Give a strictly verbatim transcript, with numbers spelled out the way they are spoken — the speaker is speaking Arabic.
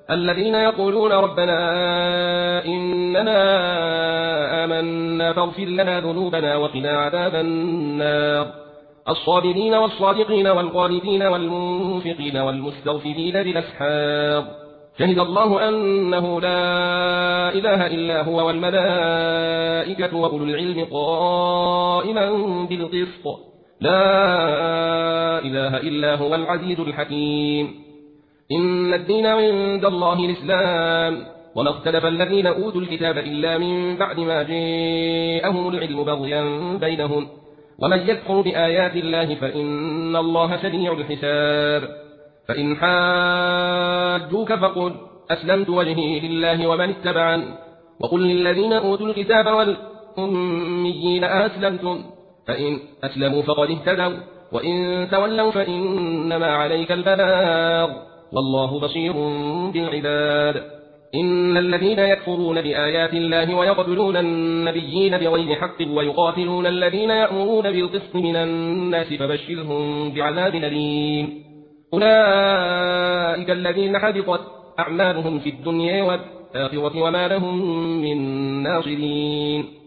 الذين يقولون ربنا إننا آمنا فاغفر لنا ذنوبنا وقنا عذاب النار الصابرين والصادقين والقانتين والمنفقين والمستغفرين بالأسحار شهد الله أنه لا إله إلا هو والملائكة وأولو العلم قائما بالقسط لا إله إلا هو العزيز الحكيم إن الدين عند الله الإسلام وما اختلف الذين أوتوا الكتاب إلا من بعد ما جاءهم العلم بغيا بينهم ومن يكفر بآيات الله فإن الله سريع الحساب فإن حاجوك فقل أسلمت وجهي لله ومن اتبعن وقل للذين أوتوا الكتاب والأميين أسلمتم فإن أسلموا فقد اهتدوا وإن تولوا فإنما عليك البلاغ والله بصير بالعباد إن الذين يكفرون بآيات الله ويقتلون النبيين بغير حق ويقاتلون الذين يأمرون بالقسط من الناس فبشرهم بعذاب أليم أولئك الذين حبطت أعمالهم في الدنيا والآخرة وما لهم من ناصرين